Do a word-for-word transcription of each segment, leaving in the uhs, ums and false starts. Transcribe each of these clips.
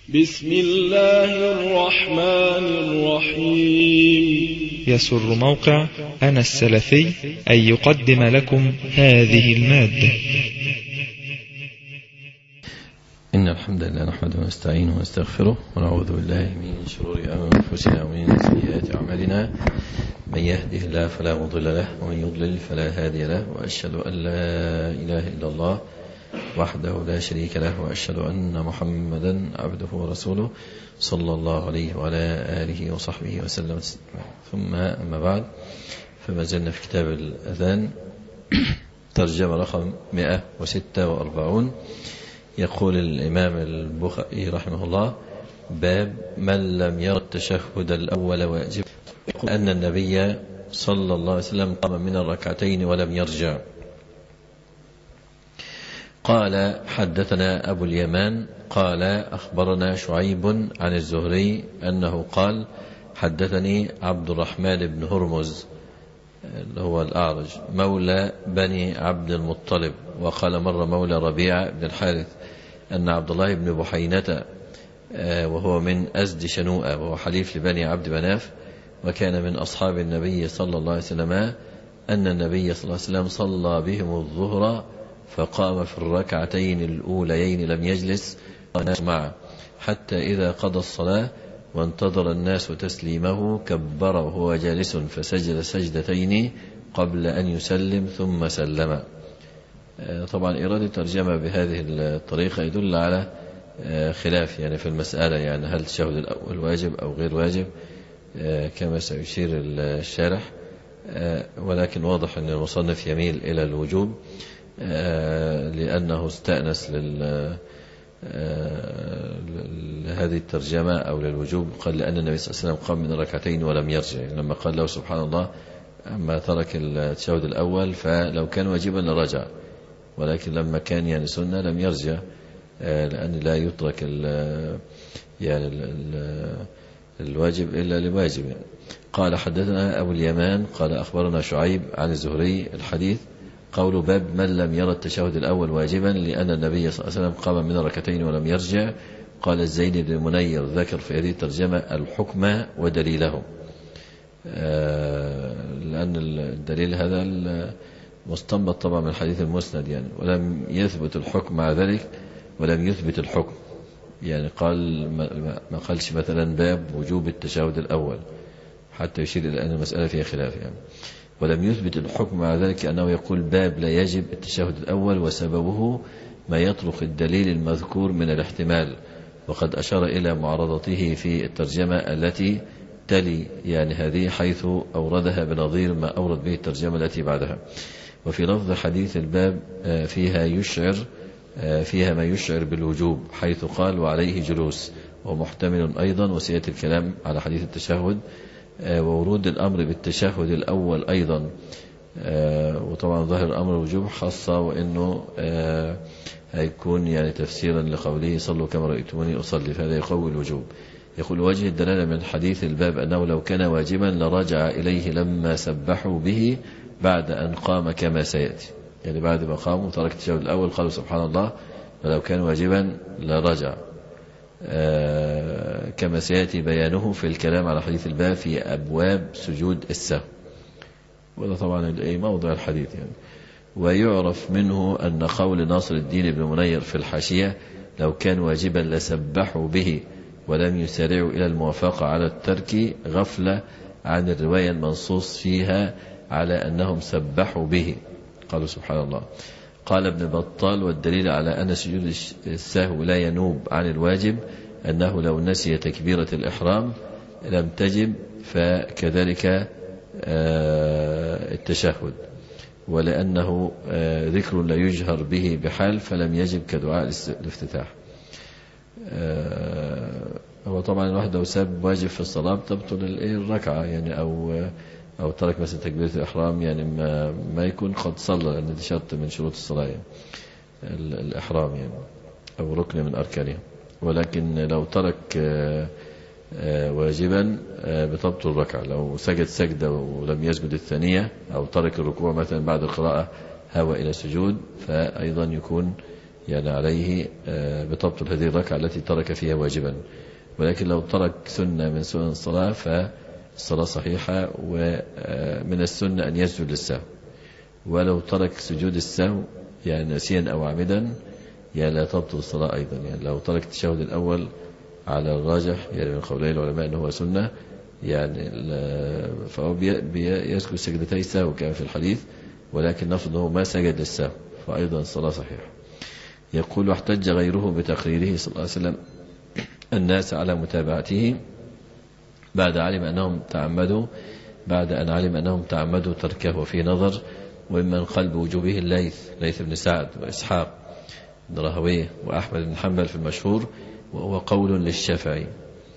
بسم الله الرحمن الرحيم. يسر موقع أنا السلفي أن يقدم لكم هذه المادة. إن الحمد لله نحمده ونستعينه ونستغفره ونعوذ بالله من شرور أنفسنا ومن سيئات أعمالنا. من يهده الله فلا مضل له ومن يضلل فلا هادي له، وأشهد أن لا إله إلا الله وحده لا شريك له، وأشهد أن محمدا عبده ورسوله صلى الله عليه وعلى آله وصحبه وسلم. ثم أما بعد، فما زلنا في كتاب الأذان ترجمة رقم مئة وستة وأربعين. يقول الإمام البخاري رحمه الله: باب من لم ير التشهد الأول واجب. يقول أن النبي صلى الله عليه وسلم قام من الركعتين ولم يرجع. قال: حدثنا أبو اليمان قال: أخبرنا شعيب عن الزهري أنه قال: حدثني عبد الرحمن بن هرمز اللي هو الأعرج مولى بني عبد المطلب، وقال مرة مولى ربيعة بن الحارث، أن عبد الله بن بحينة وهو من أزد شنوءة وهو حليف لبني عبد مناف وكان من أصحاب النبي صلى الله عليه وسلم، أن النبي صلى الله عليه وسلم صلى بهم الظهر فقام في الركعتين الأوليين لم يجلس والناس معه حتى إذا قضى الصلاة وانتظر الناس تسليمه كبر وهو جالس فسجد سجدتين قبل أن يسلم ثم سلم. طبعا إرادة الترجمة بهذه الطريقة يدل على خلاف يعني في المسألة، يعني هل التشهد الأول واجب أو غير واجب كما سيشير الشارح، ولكن واضح أن المصنف يميل إلى الوجوب لأنه استأنس لهذه الترجمة أو للوجوب. قال لأن النبي صلى الله عليه وسلم قام من ركعتين ولم يرجع، لما قال له سبحان الله أما ترك التشهد الأول فلو كان واجبا لرجع، ولكن لما كان يعني سنة لم يرجع، لأن لا يترك ال يعني ال الواجب إلا لواجب يعني. قال: حدثنا أبو اليمان قال: أخبرنا شعيب عن الزهري. الحديث قول باب من لم يرى التشهد الأول واجبا لأن النبي صلى الله عليه وسلم قام من ركعتين ولم يرجع. قال الزيني بن منير ذكر في هذه الترجمة الحكم ودليله، لأن الدليل هذا مستنبط طبعا من الحديث المسند يعني، ولم يثبت الحكم مع ذلك ولم يثبت الحكم، يعني قال ما قالش مثلا باب وجوب التشهد الأول حتى يشير إلى أن المسألة فيها خلاف يعني، ولم يثبت الحكم مع ذلك أنه يقول باب لا يجب التشهد الأول، وسببه ما يطرق الدليل المذكور من الاحتمال، وقد أشار إلى معارضته في الترجمة التي تلي يعني هذه، حيث أوردها بنظير ما أورد به الترجمة التي بعدها. وفي لفظ حديث الباب فيها يشعر فيها ما يشعر بالوجوب، حيث قال وعليه جلوس، ومحتمل أيضا وسيأتي الكلام على حديث التشهد وورود الأمر بالتشهد الأول أيضا. وطبعا ظاهر الأمر الوجوب خاصة، وإنه هيكون يعني تفسيرا لقوله صلوا كما رأيتموني أصلي، فهذا يقوي الوجوب. يقول وجه الدلالة من حديث الباب أنه لو كان واجبا لرجع إليه لما سبحوا به بعد أن قام كما سيأتي، يعني بعد ما قاموا ترك التشهد الأول قالوا سبحان الله، ولو كان واجبا لرجع آه كما سيأتي بيانه في الكلام على حديث الباب في أبواب سجود السهو، وهذا طبعا أي موضع الحديث يعني. ويعرف منه أن قول ناصر الدين بن منير في الحاشية لو كان واجبا لسبحوا به ولم يسارعوا إلى الموافقة على الترك غفلة عن الرواية المنصوص فيها على أنهم سبحوا به قالوا سبحان الله. قال ابن بطال: والدليل على أن سجود السهو لا ينوب عن الواجب أنه لو نسي تكبيرة الإحرام لم تجب، فكذلك التشهد، ولأنه ذكر لا يجهر به بحال فلم يجب كدعاء الافتتاح. هو طبعا الواحد لو ساب واجب في الصلاة تبطل الركعة يعني، أو أو ترك مثلا تكبيرة الإحرام يعني ما, ما يكون قد صلى، لأن دي شرط من شروط الصلاة يعني الإحرام يعني، أو ركن من أركانها. ولكن لو ترك واجبا بتبطل الركعة، لو سجد سجدة ولم يسجد الثانية، أو ترك الركوع مثلا بعد القراءة هوى إلى سجود، فأيضا يكون يعني عليه بتبطل هذه الركعة التي ترك فيها واجبا. ولكن لو ترك سنة من سنن الصلاة فالصلاة صحيحة، ومن السنة أن يسجد للسهو. ولو ترك سجود السهو يعني نسيا أو عمدا يعني لا تبطل الصلاة أيضا. يعني لو ترك التشهد الأول على الراجح يعني من قولي العلماء أنه هو سنة، يعني فهو يسجد سجدتي السهو كما في الحديث، ولكن نفرض أنه ما سجد للسهو فأيضا الصلاة صحيحة. يقول: واحتج غيره بتقريره صلى الله عليه وسلم الناس على متابعته بعد علم أنهم تعمدوا بعد أن علم أنهم تعمدوا تركه. وفي نظر، وممن قال بوجوبه الليث ليث بن سعد وإسحاق بن راهويه وأحمد بن حنبل في المشهور، وهو قول للشافعي.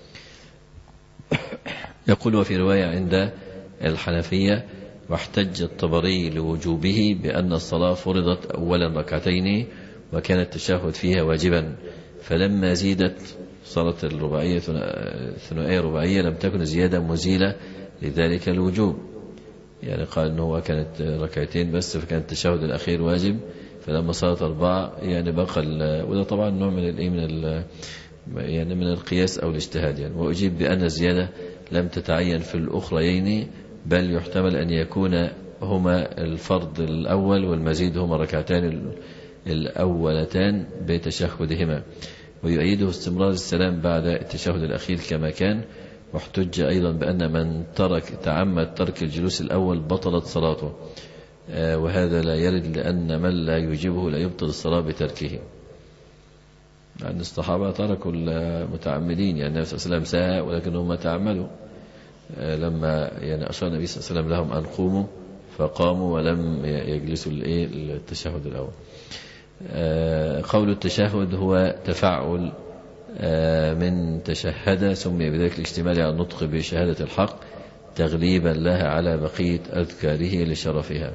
يقول: وفي رواية عند الحنفية: واحتج الطبري لوجوبه بأن الصلاة فرضت أولا ركعتين وكان التشهد فيها واجبا، فلما زيدت صارت الرباعية ثنائية رباعية لم تكن زيادة مزيلة لذلك الوجوب. يعني قال أنه هو كانت ركعتين بس فكان التشهد الأخير واجب، فلما صارت أربعة يعني بقى، وده طبعا نوع من الإيه من ال يعني من القياس أو الاجتهاد يعني. وأجيب بأن الزيادة لم تتعين في الأخريين، بل يحتمل أن يكون هما الفرض الأول والمزيد هما ركعتان الأولتان بتشهدهما. ويؤيده استمرار السلام بعد التشهد الأخير كما كان. واحتج أيضا بأن من ترك تعمد ترك الجلوس الأول بطلت صلاته، وهذا لا يرد لأن من لا يجيبه لا يبطل الصلاة بتركه. يعني الصحابة تركوا المتعمدين، يعني النبي صلى الله عليه وسلم ساء ولكنهم تعمدوا. لما يعني أشار النبي صلى الله عليه وسلم لهم أن قوموا فقاموا ولم يجلسوا التشهد الأول. قول التشهد هو تفعل من تشهد، سمي بذلك الاشتمال على النطق بشهادة الحق تغليبا لها على بقية أذكاره لشرفها.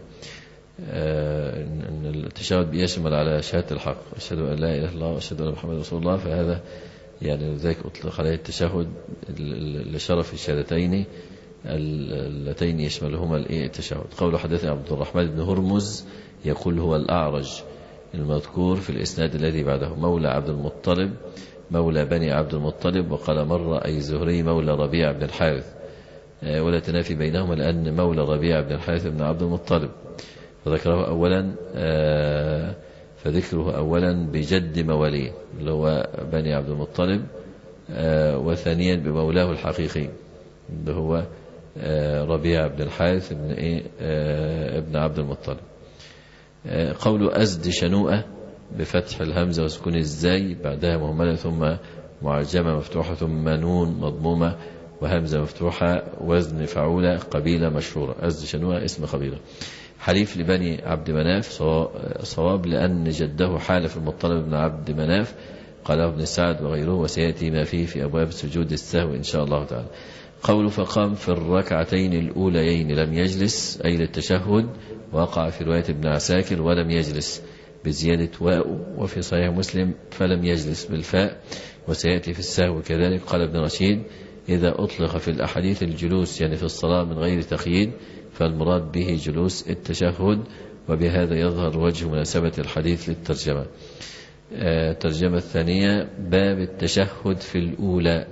أن التشهد بيشمل على شهادة الحق، أشهد أن لا إله إلا الله وأشهد أن محمد رسول الله، فهذا يعني ذلك أطلق عليه التشهد لشرف الشهادتين اللتين يشملهما التشهد. قول حدثنا عبد الرحمن بن هرمز يقول: هو الأعرج المذكور في الإسناد الذي بعده، مولى عبد المطلب مولى بني عبد المطلب. وقال مرة أي زهري مولى ربيع بن الحارث، ولا تنافي بينهما لأن مولى ربيع بن الحارث بن عبد المطلب، فذكره أولا فذكره أولا بجد مواليه اللي هو بني عبد المطلب، وثانيا بمولاه الحقيقي اللي هو ربيع بن الحارث بن إيه ابن عبد المطلب. قول أزد شنوءة بفتح الهمزة وسكون الزاي بعدها مهملة ثم معجمة مفتوحة ثم نون مضمومة وهمزة مفتوحة وزن فعولة قبيلة مشهورة. أزد شنوءة اسم قبيلة. حليف لبني عبد مناف صواب لأن جده حالف المطلب بن عبد مناف، قاله ابن سعد وغيره، وسيأتي ما فيه في أبواب سجود السهو إن شاء الله تعالى. قول فقام في الركعتين الأوليين لم يجلس أي للتشهد، وقع في رواية ابن عساكر ولم يجلس بزيادة واء، وفي صحيح مسلم فلم يجلس بالفاء، وسيأتي في السهو كذلك. قال ابن رشيد: إذا أطلق في الأحاديث الجلوس يعني في الصلاة من غير تقييد فالمراد به جلوس التشهد، وبهذا يظهر وجه مناسبة الحديث للترجمة. الترجمة الثانية: باب التشهد في الأولى،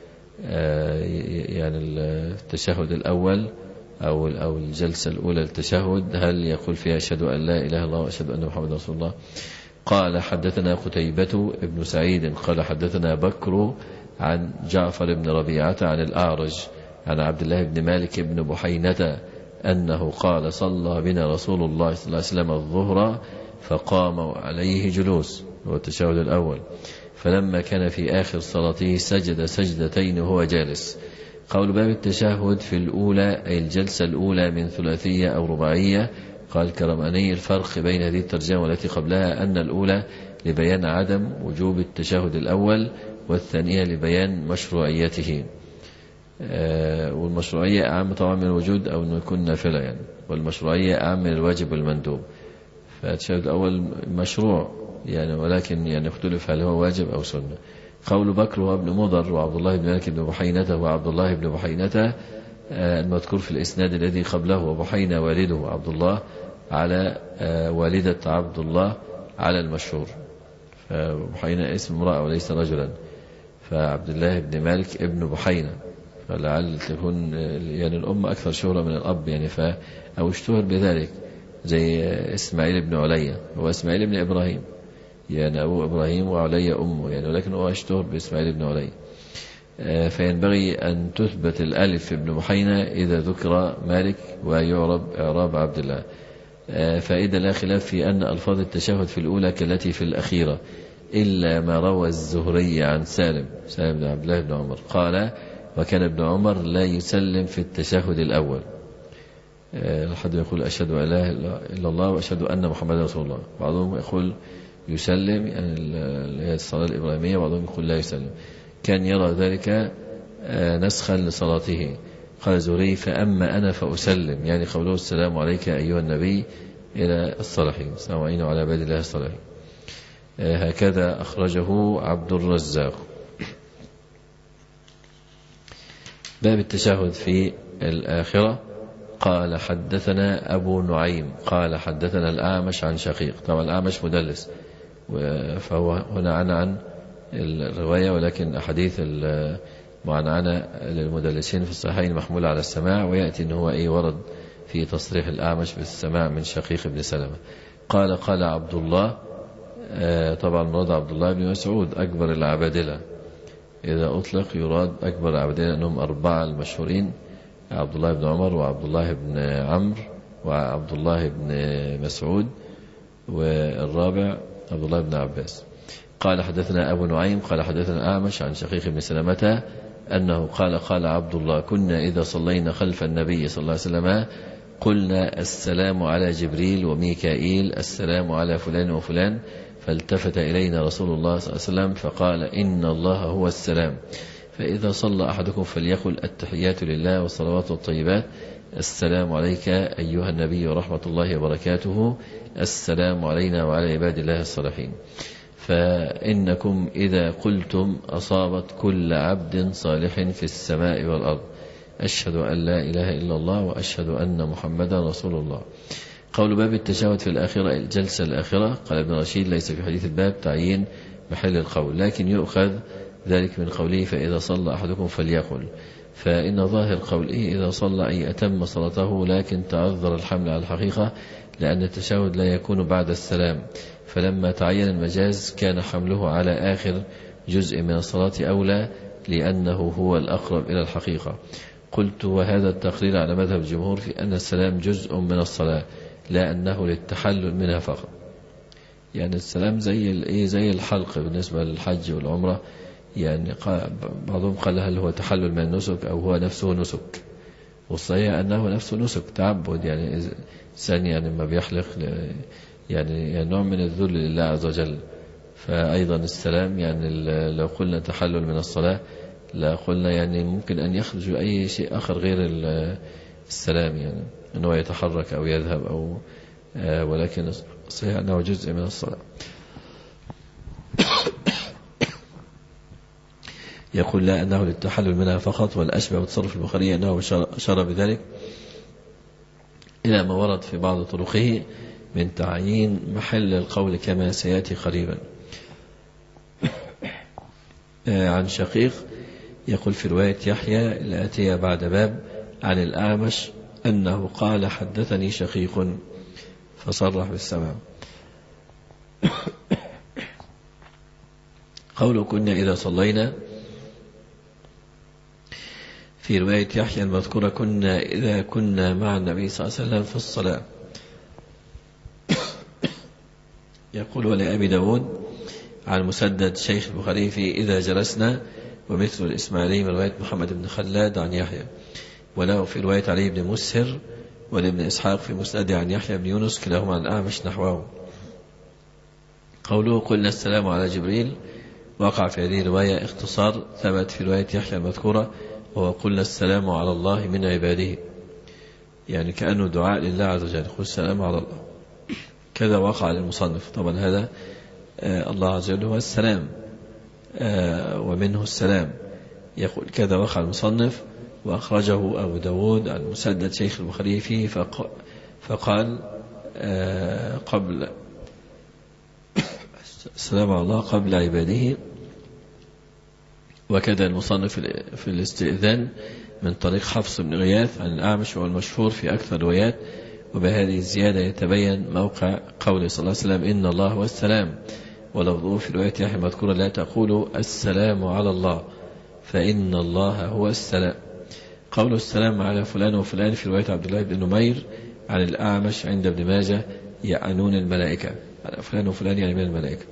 يعني التشهد الأول أو أو الجلسة الأولى للتشهد، هل يقول فيها أشهد أن لا إله إلا الله وأشهد أن محمد رسول الله؟ قال حدثنا قتيبة ابن سعيد قال حدثنا بكر عن جعفر بن ربيعة عن الأعرج عن عبد الله بن مالك بن بحينة أنه قال: صلى بنا رسول الله صلى الله عليه وسلم الظهر فقام عليه جلوس، هو التشهد الأول، فلما كان في آخر صلاته سجد سجدتين وهو جالس. قول باب التشهد في الأولى أي الجلسة الأولى من ثلاثية أو رباعية. قال كرماني: الفرق بين هذه الترجمة والتي قبلها أن الأولى لبيان عدم وجوب التشهد الأول، والثانية لبيان مشروعيته، آه والمشروعية أعم طبعا من الوجود أو أنه يكون نافلة يعني، والمشروعية أعم من الواجب والمندوب. فالتشهد الأول مشروع يعني، ولكن يعني اختلف هل هو واجب أو سنة. قول بكر وابن مضر وعبد الله بن مالك بن بحينة وعبد الله بن بحينة آه المذكور في الإسناد الذي قبله، وبحينة والده عبد الله على آه والدة عبد الله على المشهور، فبحينة اسم امرأة وليس رجلا، فعبد الله بن مالك ابن بحينة، فلعل تكون يعني الأم أكثر شهرة من الأب يعني، ف أو اشتهر بذلك، زي إسماعيل بن عليا، هو إسماعيل بن إبراهيم يعني أبو إبراهيم وعليا أمه يعني، ولكن هو اشتهر بإسماعيل بن عليا. فينبغي أن تثبت الألف ابن بحينة إذا ذكر مالك ويعرب إعراب عبد الله. فإذا لا خلاف في أن ألفاظ التشهد في الأولى كالتي في الأخيرة، إلا ما روى الزهري عن سالم سالم بن عبد الله بن عمر قال: وكان ابن عمر لا يسلم في التشهد الأول، لحد يقول أشهد أن لا إله إلا الله وأشهد أن محمدا رسول الله. بعضهم يقول يسلم يعني اللي هي الصلاة الإبراهيمية، بعضهم يقول لا يسلم. كان يرى ذلك نسخا لصلاته. قال الزهري: فأما أنا فأسلم، يعني قوله السلام عليك أيها النبي إلى الصالحين، السلام علينا وعلى عباد الله الصالحين. هكذا أخرجه عبد الرزاق. باب التشهد في الآخرة. قال: حدثنا أبو نعيم قال حدثنا الأعمش عن شقيق. طبعا الأعمش مدلس، فهو هنا عن عن الرواية، ولكن أحاديث المعنعنة للمدلسين في الصحيحين محمولة على السماع، ويأتي أنه أي ورد في تصريح الأعمش بالسماع من شقيق بن سلمة. قال: قال عبد الله، طبعا مراد عبد الله بن مسعود أكبر العبادلة، إذا أطلق يراد أكبر العبادلة، أنهم أربعة المشهورين: عبد الله بن عمر وعبد الله بن عمرو وعبد الله بن مسعود، والرابع عبد الله بن عباس. قال: حدثنا أبو نعيم قال حدثنا أعمش عن شقيق بن سلمة أنه قال: قال عبد الله: كنا إذا صلينا خلف النبي صلى الله عليه وسلم قلنا السلام على جبريل وميكائيل، السلام على فلان وفلان، فالتفت إلينا رسول الله صلى الله عليه وسلم فقال: إن الله هو السلام، فإذا صلى أحدكم فليقل التحيات لله والصلوات والطيبات، السلام عليك أيها النبي ورحمة الله وبركاته، السلام علينا وعلى عباد الله الصالحين، فإنكم إذا قلتم أصابت كل عبد صالح في السماء والأرض، أشهد أن لا إله إلا الله وأشهد أن محمدا رسول الله. قول باب التشهد في الآخرة، الجلسة الآخرة. قال ابن رشيد: ليس في حديث الباب تعيين محل القول، لكن يؤخذ ذلك من قوله: فإذا صلى أحدكم فليقل، فإن ظاهر قوله إذا صلى أي أتم صلاته، لكن تعذر الحمل على الحقيقة لأن التشهد لا يكون بعد السلام، فلما تعين المجاز كان حمله على آخر جزء من الصلاة أولى لأنه هو الأقرب إلى الحقيقة. قلت: وهذا التقرير على مذهب الجمهور في أن السلام جزء من الصلاة، لا أنه للتحلل منها فقط. يعني السلام زي زي الحلق بالنسبة للحج والعمرة، يعني بعضهم قال هل هو تحلل من النسك أو هو نفسه نسك، والصحيح أنه نفسه نسك تعبد، يعني إنسان يعني ما بيحلق يعني, يعني نوع من الذل لله عز وجل. فأيضا السلام يعني لو قلنا تحلل من الصلاة لا قلنا يعني ممكن أن يخرج أي شيء آخر غير السلام، يعني أنه يتحرك أو يذهب أو آه ولكن صحيح أنه جزء من الصلاة. يقول: لا أنه للتحلل منها فقط، والأشبه بتصرف البخاري أنه أشار بذلك إلى ما ورد في بعض طرقه من تعيين محل القول كما سيأتي قريبا. آه عن شقيق يقول في رواية يحيى الآتية بعد باب عن الأعمش أنه قال: حدثني شقيق، فصرح بالسمع. قوله: كنا إذا صلينا، في رواية يحيى المذكورة: كنا إذا كنا مع النبي صلى الله عليه وسلم في الصلاة. يقول: ولأبي داود عن مسدد شيخ البخاري في إذا جلسنا، ومثل الإسماعيلي من رواية محمد بن خلاد عن يحيى، وله في رواية علي بن مسهر ولابن إسحاق في مسند عن يحيى بن يونس كلاهما عن أعمش نحوه. قوله: قلنا السلام على جبريل، وقع في هذه الرواية اختصار ثبت في رواية يحيى المذكورة، وهو: قلنا السلام على الله من عباده، يعني كأنه دعاء لله عز وجل، قل السلام على الله. كذا وقع للمصنف. طبعا هذا آه الله عز وجل هو السلام آه ومنه السلام. يقول: كذا وقع المصنف، وأخرجه أبو داود عن مسدد شيخ البخاري فيه، فقال آه قبل السلام على الله قبل عباده. وكذا المصنف في الاستئذان من طريق حفص بن غياث عن الأعمش والمشهور في أكثر الروايات. وبهذه الزيادة يتبين موقع قوله صلى الله عليه وسلم إن الله هو السلام، ولفظه في رواية يحيى مذكورة لا تقولوا السلام على الله فإن الله هو السلام. قول السلام على فلان وفلان في رواية عبد الله بن نمير عن الأعمش عند ابن ماجه يعنون الملائكة، على فلان وفلان يعني من الملائكة.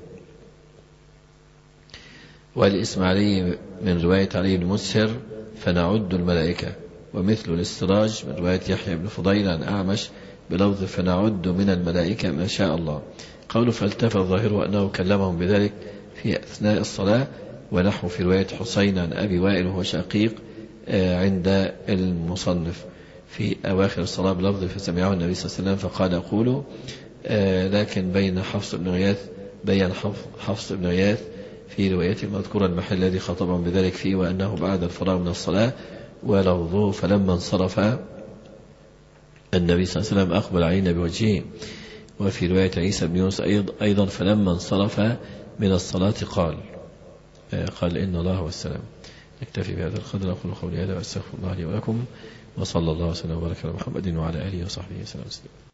والإسماعيلي من رواية علي بن مسهر فنعد الملائكة. ومثل الاستراج من رواية يحيى بن فضيل عن أعمش بلفظ فنعد من الملائكة ما شاء الله. قوله فالتفت ظاهره أنه كلمهم بذلك في أثناء الصلاة، ونحو في رواية حسين عن أبي وائل وهو شقيق عند المصنف في أواخر الصلاة بلفظ فسمعه النبي صلى الله عليه وسلم فقال أقول. لكن بين حفص بن غياث بين حفص بن غياث في روايته المذكورة المحل الذي خطبهم بذلك فيه وأنه بعد الفراغ من الصلاة، ولفظه فلما انصرف النبي صلى الله عليه وسلم أقبل علينا بوجهه. وفي رواية عيسى بن يونس أيضا فلما انصرف من الصلاة قال قال إن الله هو السلام. نكتفي بهذا القدر، أقول قولي هذا وأستغفر الله لي ولكم، وصلى الله وسلم وبارك على محمد وعلى آله وصحبه وسلم.